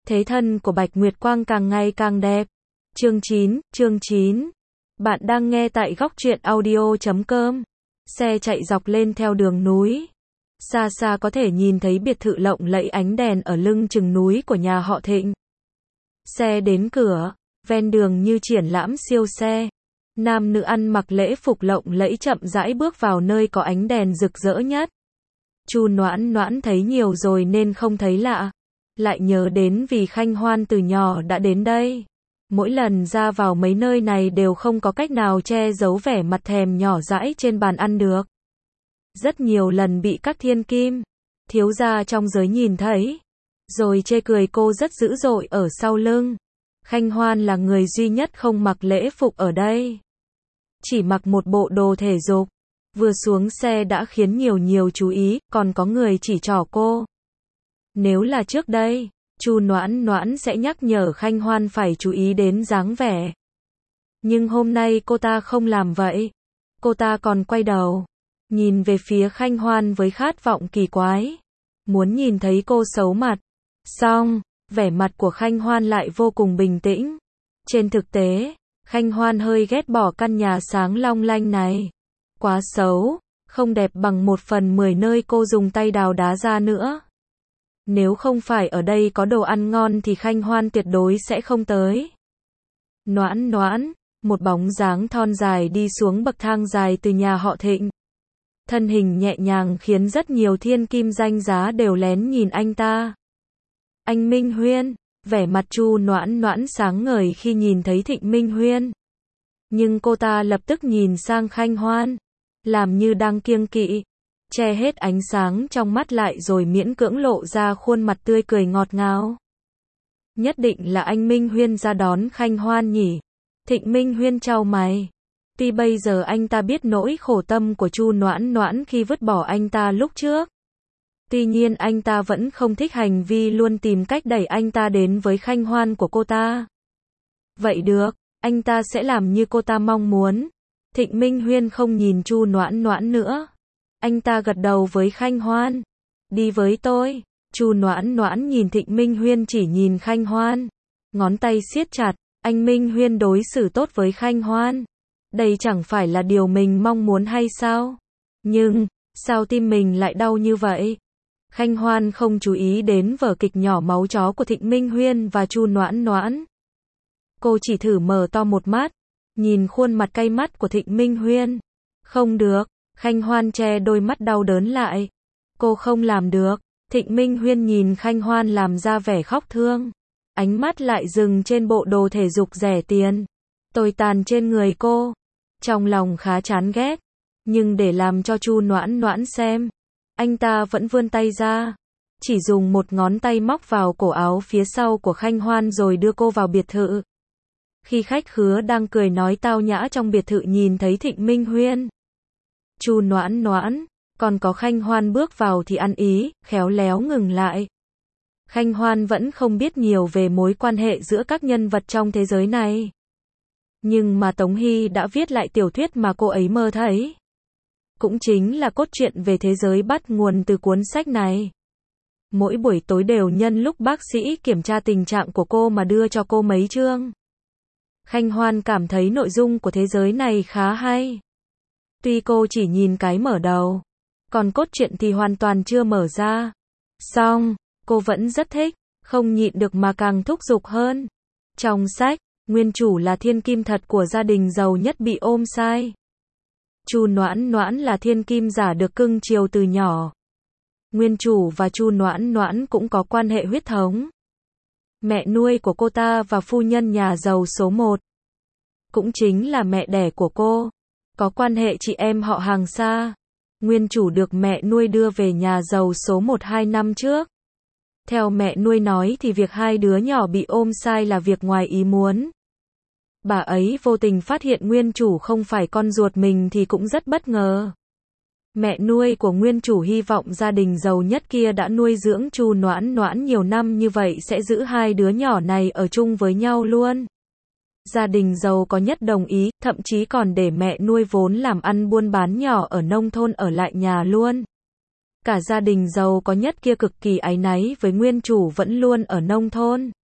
thế thân của Bạch Nguyệt Quang càng ngày càng đẹp. Chương 9. Bạn đang nghe tại góc truyện audio.com. Xe chạy dọc lên theo đường núi. Xa xa có thể nhìn thấy biệt thự lộng lẫy ánh đèn ở lưng chừng núi của nhà họ Thịnh. Xe đến cửa, ven đường như triển lãm siêu xe. Nam nữ ăn mặc lễ phục lộng lẫy chậm rãi bước vào nơi có ánh đèn rực rỡ nhất. Chu Noãn Noãn thấy nhiều rồi nên không thấy lạ. Lại nhớ đến vì Khanh Hoan từ nhỏ đã đến đây. Mỗi lần ra vào mấy nơi này đều không có cách nào che giấu vẻ mặt thèm nhỏ dãi trên bàn ăn được. Rất nhiều lần bị các thiên kim, thiếu gia trong giới nhìn thấy, rồi chê cười cô rất dữ dội ở sau lưng. Khanh Hoan là người duy nhất không mặc lễ phục ở đây. Chỉ mặc một bộ đồ thể dục. Vừa xuống xe đã khiến nhiều chú ý, còn có người chỉ trỏ cô. Nếu là trước đây, Chu Noãn Noãn sẽ nhắc nhở Khanh Hoan phải chú ý đến dáng vẻ. Nhưng hôm nay cô ta không làm vậy. Cô ta còn quay đầu, nhìn về phía Khanh Hoan với khát vọng kỳ quái. Muốn nhìn thấy cô xấu mặt. Xong, vẻ mặt của Khanh Hoan lại vô cùng bình tĩnh. Trên thực tế, Khanh Hoan hơi ghét bỏ căn nhà sáng long lanh này. Quá xấu, không đẹp bằng 1/10 nơi cô dùng tay đào đá ra nữa. Nếu không phải ở đây có đồ ăn ngon thì Khanh Hoan tuyệt đối sẽ không tới. Noãn Noãn, một bóng dáng thon dài đi xuống bậc thang dài từ nhà họ Thịnh. Thân hình nhẹ nhàng khiến rất nhiều thiên kim danh giá đều lén nhìn anh ta. Anh Minh Huyên, vẻ mặt Chu Noãn Noãn sáng ngời khi nhìn thấy Thịnh Minh Huyên. Nhưng cô ta lập tức nhìn sang Khanh Hoan, làm như đang kiêng kỵ, che hết ánh sáng trong mắt lại rồi miễn cưỡng lộ ra khuôn mặt tươi cười ngọt ngào. Nhất định là anh Minh Huyên ra đón Khanh Hoan nhỉ? Thịnh Minh Huyên chau mày. Tuy bây giờ anh ta biết nỗi khổ tâm của Chu Noãn Noãn khi vứt bỏ anh ta lúc trước. Tuy nhiên anh ta vẫn không thích hành vi luôn tìm cách đẩy anh ta đến với Khanh Hoan của cô ta. Vậy được, anh ta sẽ làm như cô ta mong muốn. Thịnh Minh Huyên không nhìn Chu Noãn Noãn nữa. Anh ta gật đầu với Khanh Hoan. Đi với tôi. Chu Noãn Noãn nhìn Thịnh Minh Huyên chỉ nhìn Khanh Hoan. Ngón tay siết chặt. Anh Minh Huyên đối xử tốt với Khanh Hoan. Đây chẳng phải là điều mình mong muốn hay sao? Nhưng, sao tim mình lại đau như vậy? Khanh Hoan không chú ý đến vở kịch nhỏ máu chó của Thịnh Minh Huyên và Chu Noãn Noãn. Cô chỉ thử mở to một mắt, nhìn khuôn mặt cay mắt của Thịnh Minh Huyên. Không được, Khanh Hoan che đôi mắt đau đớn lại. Cô không làm được. Thịnh Minh Huyên nhìn Khanh Hoan làm ra vẻ khóc thương. Ánh mắt lại dừng trên bộ đồ thể dục rẻ tiền, tồi tàn trên người cô. Trong lòng khá chán ghét, nhưng để làm cho Chu Noãn Noãn xem, anh ta vẫn vươn tay ra, chỉ dùng một ngón tay móc vào cổ áo phía sau của Khanh Hoan rồi đưa cô vào biệt thự. Khi khách khứa đang cười nói tao nhã trong biệt thự nhìn thấy Thịnh Minh Huyên, Chu Noãn Noãn, còn có Khanh Hoan bước vào thì ăn ý, khéo léo ngừng lại. Khanh Hoan vẫn không biết nhiều về mối quan hệ giữa các nhân vật trong thế giới này. Nhưng mà Tống Hy đã viết lại tiểu thuyết mà cô ấy mơ thấy. Cũng chính là cốt truyện về thế giới bắt nguồn từ cuốn sách này. Mỗi buổi tối đều nhân lúc bác sĩ kiểm tra tình trạng của cô mà đưa cho cô mấy chương. Khanh Hoan cảm thấy nội dung của thế giới này khá hay. Tuy cô chỉ nhìn cái mở đầu, còn cốt truyện thì hoàn toàn chưa mở ra. Song, cô vẫn rất thích, không nhịn được mà càng thúc giục hơn. Trong sách, nguyên chủ là thiên kim thật của gia đình giàu nhất bị ôm sai. Chu Noãn Noãn là thiên kim giả được cưng chiều từ nhỏ. Nguyên chủ và Chu Noãn Noãn cũng có quan hệ huyết thống. Mẹ nuôi của cô ta và phu nhân nhà giàu số 1, cũng chính là mẹ đẻ của cô, có quan hệ chị em họ hàng xa. Nguyên chủ được mẹ nuôi đưa về nhà giàu số 1 2 năm trước. Theo mẹ nuôi nói thì việc hai đứa nhỏ bị ôm sai là việc ngoài ý muốn. Bà ấy vô tình phát hiện nguyên chủ không phải con ruột mình thì cũng rất bất ngờ. Mẹ nuôi của nguyên chủ hy vọng gia đình giàu nhất kia đã nuôi dưỡng Chu Noãn Noãn nhiều năm như vậy sẽ giữ hai đứa nhỏ này ở chung với nhau luôn. Gia đình giàu có nhất đồng ý, thậm chí còn để mẹ nuôi vốn làm ăn buôn bán nhỏ ở nông thôn ở lại nhà luôn. Cả gia đình giàu có nhất kia cực kỳ áy náy với nguyên chủ vẫn luôn ở nông thôn.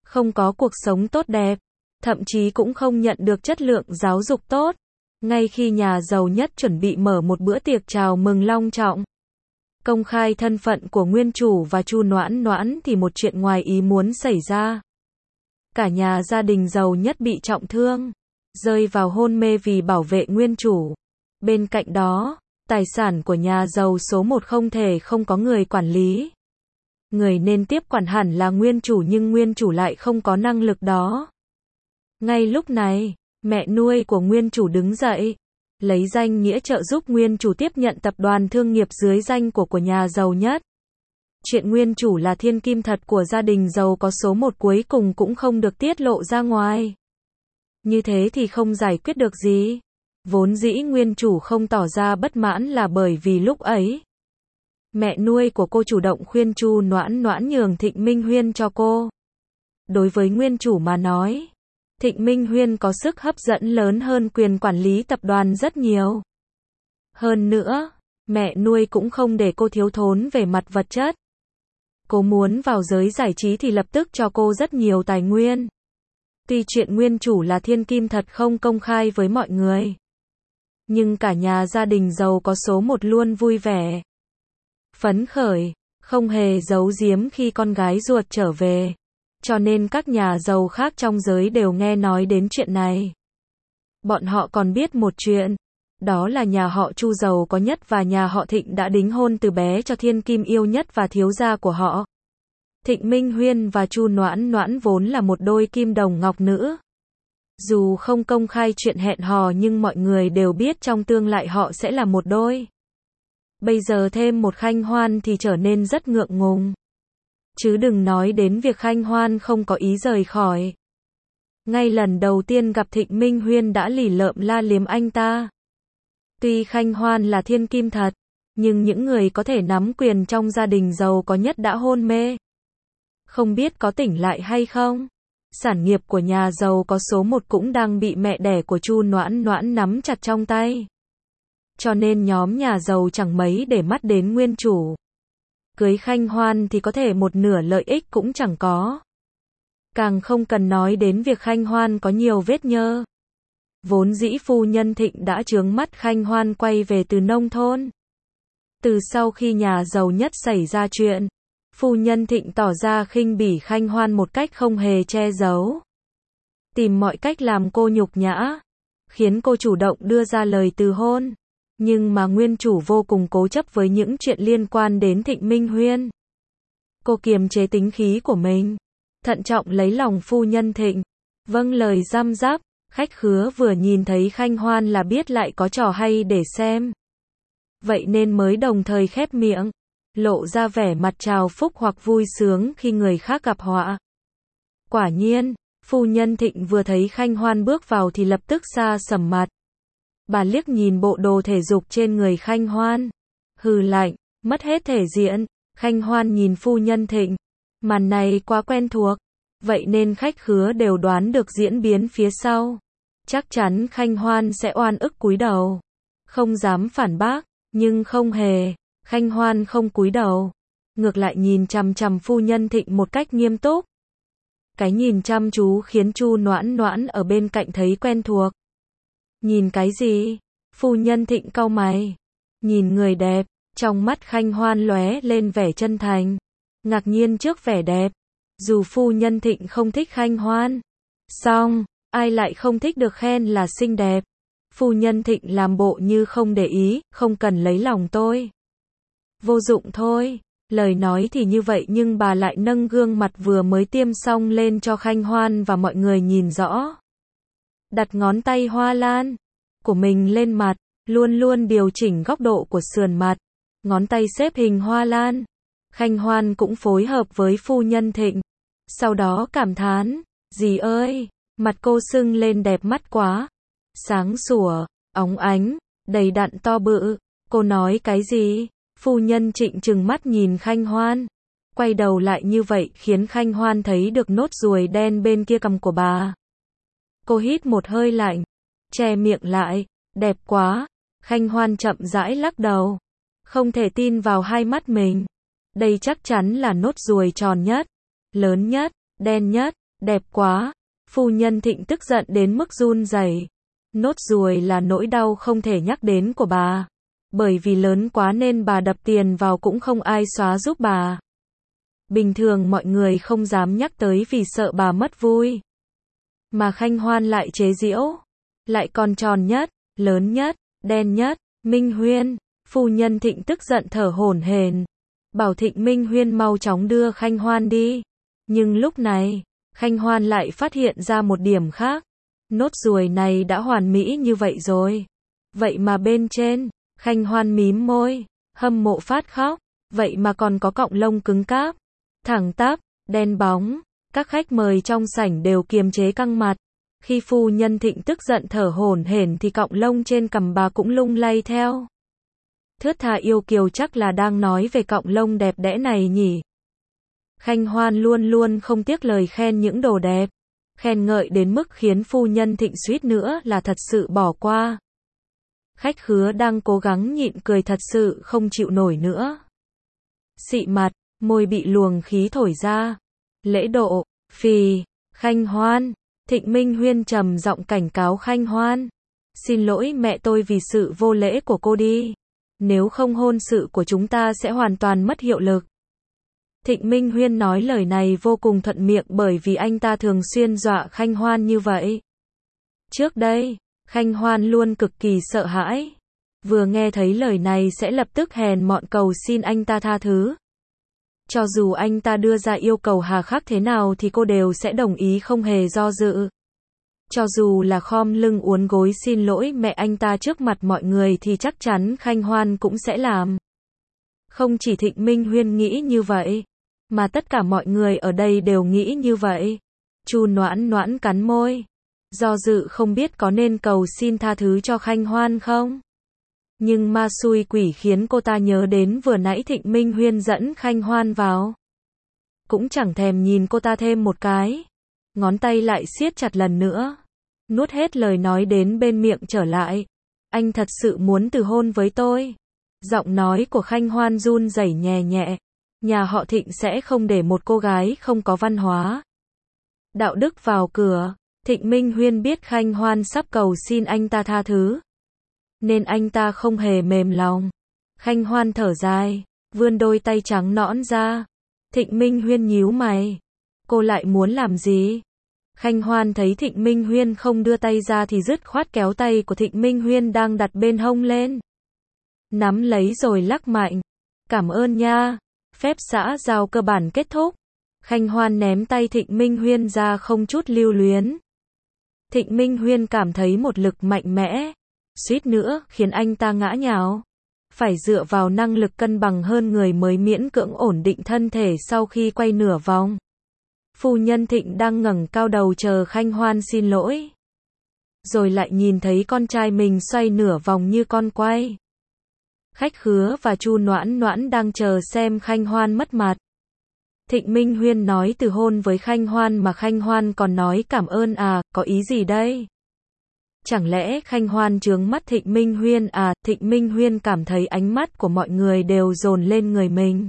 không có cuộc sống tốt đẹp, thậm chí cũng không nhận được chất lượng giáo dục tốt. Ngay khi nhà giàu nhất chuẩn bị mở một bữa tiệc chào mừng long trọng, công khai thân phận của nguyên chủ và Chu Noãn Noãn thì một chuyện ngoài ý muốn xảy ra. Cả nhà gia đình giàu nhất bị trọng thương, rơi vào hôn mê vì bảo vệ nguyên chủ. Bên cạnh đó, tài sản của nhà giàu số 1 không thể không có người quản lý. Người nên tiếp quản hẳn là nguyên chủ nhưng nguyên chủ lại không có năng lực đó. Ngay lúc này, mẹ nuôi của nguyên chủ đứng dậy, lấy danh nghĩa trợ giúp nguyên chủ tiếp nhận tập đoàn thương nghiệp dưới danh của nhà giàu nhất. Chuyện nguyên chủ là thiên kim thật của gia đình giàu có số 1 cuối cùng cũng không được tiết lộ ra ngoài. Như thế thì không giải quyết được gì. Vốn dĩ nguyên chủ không tỏ ra bất mãn là bởi vì lúc ấy, mẹ nuôi của cô chủ động khuyên Chu Noãn Noãn nhường Thịnh Minh Huyên cho cô. Đối với nguyên chủ mà nói, Thịnh Minh Huyên có sức hấp dẫn lớn hơn quyền quản lý tập đoàn rất nhiều. Hơn nữa, mẹ nuôi cũng không để cô thiếu thốn về mặt vật chất. Cô muốn vào giới giải trí thì lập tức cho cô rất nhiều tài nguyên. Tuy chuyện nguyên chủ là thiên kim thật không công khai với mọi người, nhưng cả nhà gia đình giàu có số 1 luôn vui vẻ, phấn khởi, không hề giấu giếm khi con gái ruột trở về. Cho nên các nhà giàu khác trong giới đều nghe nói đến chuyện này. Bọn họ còn biết một chuyện, đó là nhà họ Chu giàu có nhất và nhà họ Thịnh đã đính hôn từ bé cho thiên kim yêu nhất và thiếu gia của họ. Thịnh Minh Huyên và Chu Noãn Noãn vốn là một đôi kim đồng ngọc nữ. Dù không công khai chuyện hẹn hò nhưng mọi người đều biết trong tương lai họ sẽ là một đôi. Bây giờ thêm một Khanh Hoan thì trở nên rất ngượng ngùng. Chứ đừng nói đến việc Khanh Hoan không có ý rời khỏi. Ngay lần đầu tiên gặp Thịnh Minh Huyên đã lì lợm la liếm anh ta. Tuy Khanh Hoan là thiên kim thật, nhưng những người có thể nắm quyền trong gia đình giàu có nhất đã hôn mê. Không biết có tỉnh lại hay không? Sản nghiệp của nhà giàu có số 1 cũng đang bị mẹ đẻ của Chu Noãn Noãn nắm chặt trong tay. Cho nên nhóm nhà giàu chẳng mấy để mắt đến nguyên chủ. Cưới Khanh Hoan thì có thể một nửa lợi ích cũng chẳng có. Càng không cần nói đến việc Khanh Hoan có nhiều vết nhơ. Vốn dĩ phu nhân Thịnh đã chướng mắt Khanh Hoan quay về từ nông thôn. Từ sau khi nhà giàu nhất xảy ra chuyện, phu nhân Thịnh tỏ ra khinh bỉ Khanh Hoan một cách không hề che giấu. Tìm mọi cách làm cô nhục nhã, khiến cô chủ động đưa ra lời từ hôn. Nhưng mà nguyên chủ vô cùng cố chấp với những chuyện liên quan đến Thịnh Minh Huyên. Cô kiềm chế tính khí của mình, thận trọng lấy lòng phu nhân Thịnh, vâng lời răm rắp. Khách khứa vừa nhìn thấy Khanh Hoan là biết lại có trò hay để xem. Vậy nên mới đồng thời khép miệng, lộ ra vẻ mặt chào phúc hoặc vui sướng khi người khác gặp họa. Quả nhiên, phu nhân Thịnh vừa thấy Khanh Hoan bước vào thì lập tức xa sầm mặt. Bà liếc nhìn bộ đồ thể dục trên người Khanh Hoan, hừ lạnh, mất hết thể diện. Khanh Hoan nhìn phu nhân Thịnh, màn này quá quen thuộc, vậy nên khách khứa đều đoán được diễn biến phía sau. Chắc chắn Khanh Hoan sẽ oan ức cúi đầu, không dám phản bác, nhưng không hề, Khanh Hoan không cúi đầu, ngược lại nhìn chằm chằm phu nhân Thịnh một cách nghiêm túc. Cái nhìn chăm chú khiến Chu Noãn Noãn ở bên cạnh thấy quen thuộc. Nhìn cái gì? Phu nhân Thịnh cau mày. Nhìn người đẹp, trong mắt Khanh Hoan lóe lên vẻ chân thành, ngạc nhiên trước vẻ đẹp. Dù phu nhân Thịnh không thích Khanh Hoan, song, ai lại không thích được khen là xinh đẹp. Phu nhân Thịnh làm bộ như không để ý, không cần lấy lòng tôi. Vô dụng thôi. Lời nói thì như vậy nhưng bà lại nâng gương mặt vừa mới tiêm xong lên cho Khanh Hoan và mọi người nhìn rõ. Đặt ngón tay hoa lan của mình lên mặt, luôn luôn điều chỉnh góc độ của sườn mặt. Ngón tay xếp hình hoa lan. Khanh Hoan cũng phối hợp với phu nhân Thịnh. Sau đó cảm thán, dì ơi, mặt cô sưng lên đẹp mắt quá. Sáng sủa, óng ánh, đầy đặn to bự. Cô nói cái gì? Phu nhân Trịnh trừng mắt nhìn Khanh Hoan. Quay đầu lại như vậy khiến Khanh Hoan thấy được nốt ruồi đen bên kia cằm của bà. Cô hít một hơi lạnh, che miệng lại, đẹp quá. Khanh Hoan chậm rãi lắc đầu, không thể tin vào hai mắt mình. Đây chắc chắn là nốt ruồi tròn nhất, lớn nhất, đen nhất, Đẹp quá. Phu nhân Thịnh tức giận đến mức run rẩy. Nốt ruồi là nỗi đau không thể nhắc đến của bà. Bởi vì lớn quá nên bà đập tiền vào cũng không ai xóa giúp bà. Bình thường mọi người không dám nhắc tới vì sợ bà mất vui. Mà Khanh Hoan lại chế giễu. Lại còn tròn nhất, lớn nhất, đen nhất, Minh Huyên. Phu nhân Thịnh tức giận thở hổn hển. Bảo Thịnh Minh Huyên mau chóng đưa Khanh Hoan đi. Nhưng lúc này, Khanh Hoan lại phát hiện ra một điểm khác. Nốt ruồi này đã hoàn mỹ như vậy rồi. Vậy mà bên trên, Khanh Hoan mím môi, hâm mộ phát khóc. Vậy mà còn có cọng lông cứng cáp, thẳng tắp, đen bóng. Các khách mời trong sảnh đều kiềm chế căng mặt. Khi phu nhân Thịnh tức giận thở hổn hển thì cọng lông trên cằm bà cũng lung lay theo. Thướt tha yêu kiều chắc là đang nói về cọng lông đẹp đẽ này nhỉ. Khanh Hoan luôn luôn không tiếc lời khen những đồ đẹp. Khen ngợi đến mức khiến phu nhân Thịnh suýt nữa là thật sự bỏ qua. Khách khứa đang cố gắng nhịn cười thật sự không chịu nổi nữa. Xị mặt, môi bị luồng khí thổi ra. Lễ độ, phì, Khanh Hoan. Thịnh Minh Huyên trầm giọng cảnh cáo Khanh Hoan. Xin lỗi mẹ tôi vì sự vô lễ của cô đi. Nếu không hôn sự của chúng ta sẽ hoàn toàn mất hiệu lực. Thịnh Minh Huyên nói lời này vô cùng thuận miệng bởi vì anh ta thường xuyên dọa Khanh Hoan như vậy. Trước đây, Khanh Hoan luôn cực kỳ sợ hãi. Vừa nghe thấy lời này sẽ lập tức hèn mọn cầu xin anh ta tha thứ. Cho dù anh ta đưa ra yêu cầu hà khắc thế nào thì cô đều sẽ đồng ý không hề do dự. Cho dù là khom lưng uốn gối xin lỗi mẹ anh ta trước mặt mọi người thì chắc chắn Khanh Hoan cũng sẽ làm. Không chỉ Thịnh Minh Huyên nghĩ như vậy, mà tất cả mọi người ở đây đều nghĩ như vậy. Chu Noãn Noãn cắn môi, do dự không biết có nên cầu xin tha thứ cho Khanh Hoan không. Nhưng ma xui quỷ khiến cô ta nhớ đến vừa nãy Thịnh Minh Huyên dẫn Khanh Hoan vào. Cũng chẳng thèm nhìn cô ta thêm một cái. Ngón tay lại siết chặt lần nữa. Nuốt hết lời nói đến bên miệng trở lại. Anh thật sự muốn từ hôn với tôi. Giọng nói của Khanh Hoan run rẩy nhẹ nhẹ. Nhà họ Thịnh sẽ không để một cô gái không có văn hóa, đạo đức vào cửa. Thịnh Minh Huyên biết Khanh Hoan sắp cầu xin anh ta tha thứ, nên anh ta không hề mềm lòng. Khanh Hoan thở dài, vươn đôi tay trắng nõn ra. Thịnh Minh Huyên nhíu mày. Cô lại muốn làm gì? Khanh Hoan thấy Thịnh Minh Huyên không đưa tay ra thì dứt khoát kéo tay của Thịnh Minh Huyên đang đặt bên hông lên. Nắm lấy rồi lắc mạnh. Cảm ơn nha. Phép xã giao cơ bản kết thúc. Khanh Hoan ném tay Thịnh Minh Huyên ra không chút lưu luyến. Thịnh Minh Huyên cảm thấy một lực mạnh mẽ, suýt nữa khiến anh ta ngã nhào. Phải dựa vào năng lực cân bằng hơn người mới miễn cưỡng ổn định thân thể sau khi quay nửa vòng. Phu nhân Thịnh đang ngẩng cao đầu chờ Khanh Hoan xin lỗi. Rồi lại nhìn thấy con trai mình xoay nửa vòng như con quay. Khách khứa và Chu Noãn Noãn đang chờ xem Khanh Hoan mất mặt. Thịnh Minh Huyên nói từ hôn với Khanh Hoan mà Khanh Hoan còn nói cảm ơn à, có ý gì đây? Chẳng lẽ Khanh Hoan chướng mắt Thịnh Minh Huyên à? Thịnh Minh Huyên cảm thấy ánh mắt của mọi người đều dồn lên người mình.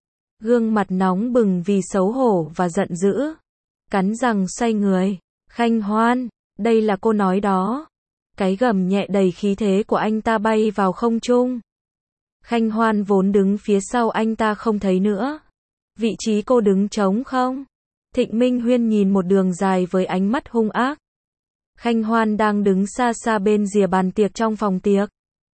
Gương mặt nóng bừng vì xấu hổ và giận dữ. Cắn răng xoay người. Khanh Hoan, đây là cô nói đó. Cái gầm nhẹ đầy khí thế của anh ta bay vào không trung. Khanh Hoan vốn đứng phía sau anh ta không thấy nữa. Vị trí cô đứng trống không? Thịnh Minh Huyên nhìn một đường dài với ánh mắt hung ác. Khanh Hoan đang đứng xa xa bên rìa bàn tiệc trong phòng tiệc.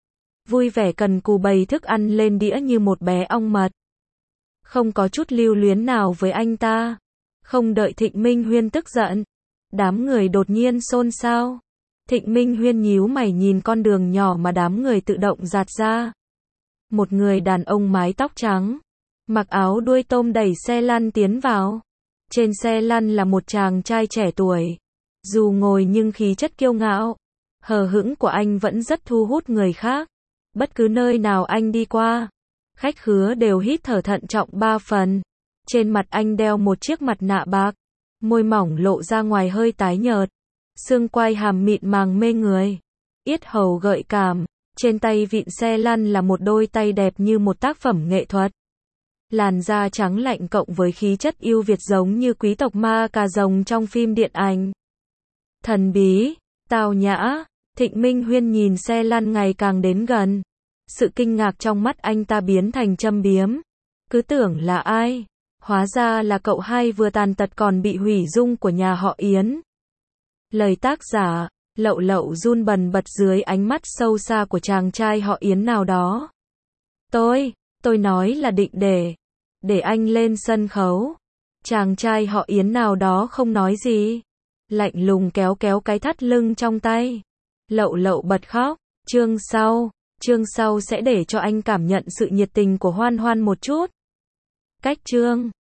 Vui vẻ cần cù bày thức ăn lên đĩa như một bé ong mật. Không có chút lưu luyến nào với anh ta. Không đợi Thịnh Minh Huyên tức giận. Đám người đột nhiên xôn xao. Thịnh Minh Huyên nhíu mày nhìn con đường nhỏ mà đám người tự động dạt ra. Một người đàn ông mái tóc trắng, mặc áo đuôi tôm đẩy xe lăn tiến vào. Trên xe lăn là một chàng trai trẻ tuổi. Dù ngồi nhưng khí chất kiêu ngạo, hờ hững của anh vẫn rất thu hút người khác. Bất cứ nơi nào anh đi qua, khách khứa đều hít thở thận trọng 3 phần. Trên mặt anh đeo một chiếc mặt nạ bạc, môi mỏng lộ ra ngoài hơi tái nhợt, xương quai hàm mịn màng mê người, yết hầu gợi cảm. Trên tay vịn xe lăn là một đôi tay đẹp như một tác phẩm nghệ thuật. Làn da trắng lạnh cộng với khí chất yêu Việt giống như quý tộc ma cà rồng trong phim điện ảnh. Thần bí, tao nhã, Thịnh Minh Huyên nhìn xe lăn ngày càng đến gần. Sự kinh ngạc trong mắt anh ta biến thành châm biếm. Cứ tưởng là ai? Hóa ra là cậu hai vừa tàn tật còn bị hủy dung của nhà họ Yến. Lời tác giả, Lậu Lậu run bần bật dưới ánh mắt sâu xa của chàng trai họ Yến nào đó. Tôi nói là định để anh lên sân khấu. Chàng trai họ Yến nào đó không nói gì. Lạnh lùng kéo cái thắt lưng trong tay. Lậu Lậu bật khóc. Chương sau sẽ để cho anh cảm nhận sự nhiệt tình của Hoan Hoan một chút. Cách chương